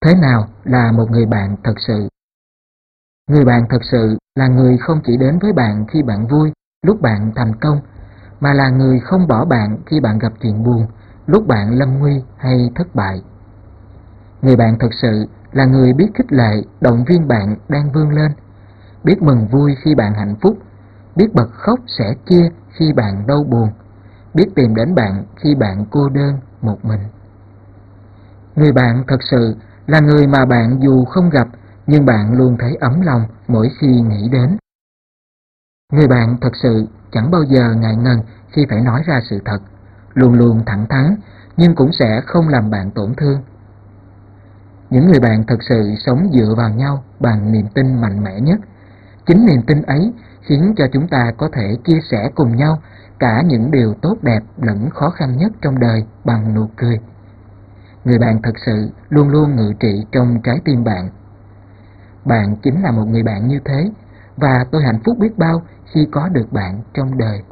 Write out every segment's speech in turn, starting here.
Thế nào là một người bạn thật sự? Người bạn thật sự là người không chỉ đến với bạn khi bạn vui, lúc bạn thành công, mà là người không bỏ bạn khi bạn gặp chuyện buồn, lúc bạn lâm nguy hay thất bại. Người bạn thật sự là người biết khích lệ, động viên bạn đang vươn lên, biết mừng vui khi bạn hạnh phúc, biết bật khóc sẻ chia khi bạn đau buồn, biết tìm đến bạn khi bạn cô đơn một mình. Người bạn thật sự là người mà bạn dù không gặp nhưng bạn luôn thấy ấm lòng mỗi khi nghĩ đến. Người bạn thật sự chẳng bao giờ ngại ngần khi phải nói ra sự thật, luôn luôn thẳng thắn nhưng cũng sẽ không làm bạn tổn thương. Những người bạn thật sự sống dựa vào nhau bằng niềm tin mạnh mẽ nhất. Chính niềm tin ấy khiến cho chúng ta có thể chia sẻ cùng nhau cả những điều tốt đẹp lẫn khó khăn nhất trong đời bằng nụ cười. Người bạn thật sự luôn luôn ngự trị trong trái tim bạn. Bạn chính là một người bạn như thế, và tôi hạnh phúc biết bao khi có được bạn trong đời.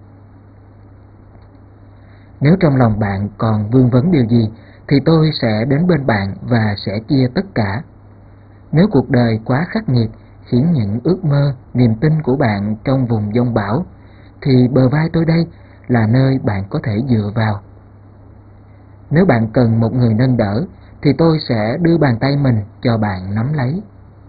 Nếu trong lòng bạn còn vương vấn điều gì, thì tôi sẽ đến bên bạn và sẽ chia tất cả. Nếu cuộc đời quá khắc nghiệt, khiến những ước mơ, niềm tin của bạn trong vùng giông bão, thì bờ vai tôi đây là nơi bạn có thể dựa vào. Nếu bạn cần một người nâng đỡ, thì tôi sẽ đưa bàn tay mình cho bạn nắm lấy.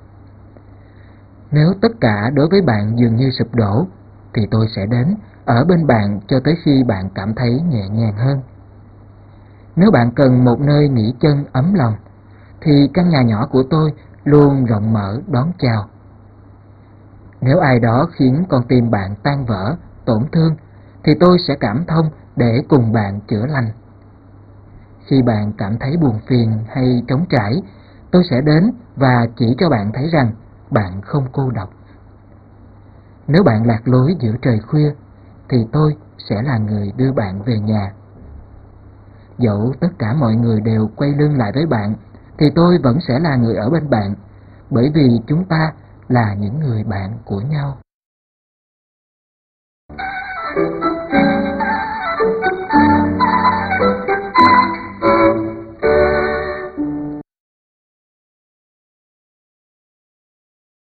Nếu tất cả đối với bạn dường như sụp đổ, thì tôi sẽ đến ở bên bạn cho tới khi bạn cảm thấy nhẹ nhàng hơn. Nếu bạn cần một nơi nghỉ chân ấm lòng, thì căn nhà nhỏ của tôi luôn rộng mở đón chào. Nếu ai đó khiến con tim bạn tan vỡ, tổn thương, thì tôi sẽ cảm thông để cùng bạn chữa lành. Khi bạn cảm thấy buồn phiền hay trống trải, tôi sẽ đến và chỉ cho bạn thấy rằng bạn không cô độc. Nếu bạn lạc lối giữa trời khuya, thì tôi sẽ là người đưa bạn về nhà. Dẫu tất cả mọi người đều quay lưng lại với bạn, thì tôi vẫn sẽ là người ở bên bạn, bởi vì chúng ta là những người bạn của nhau.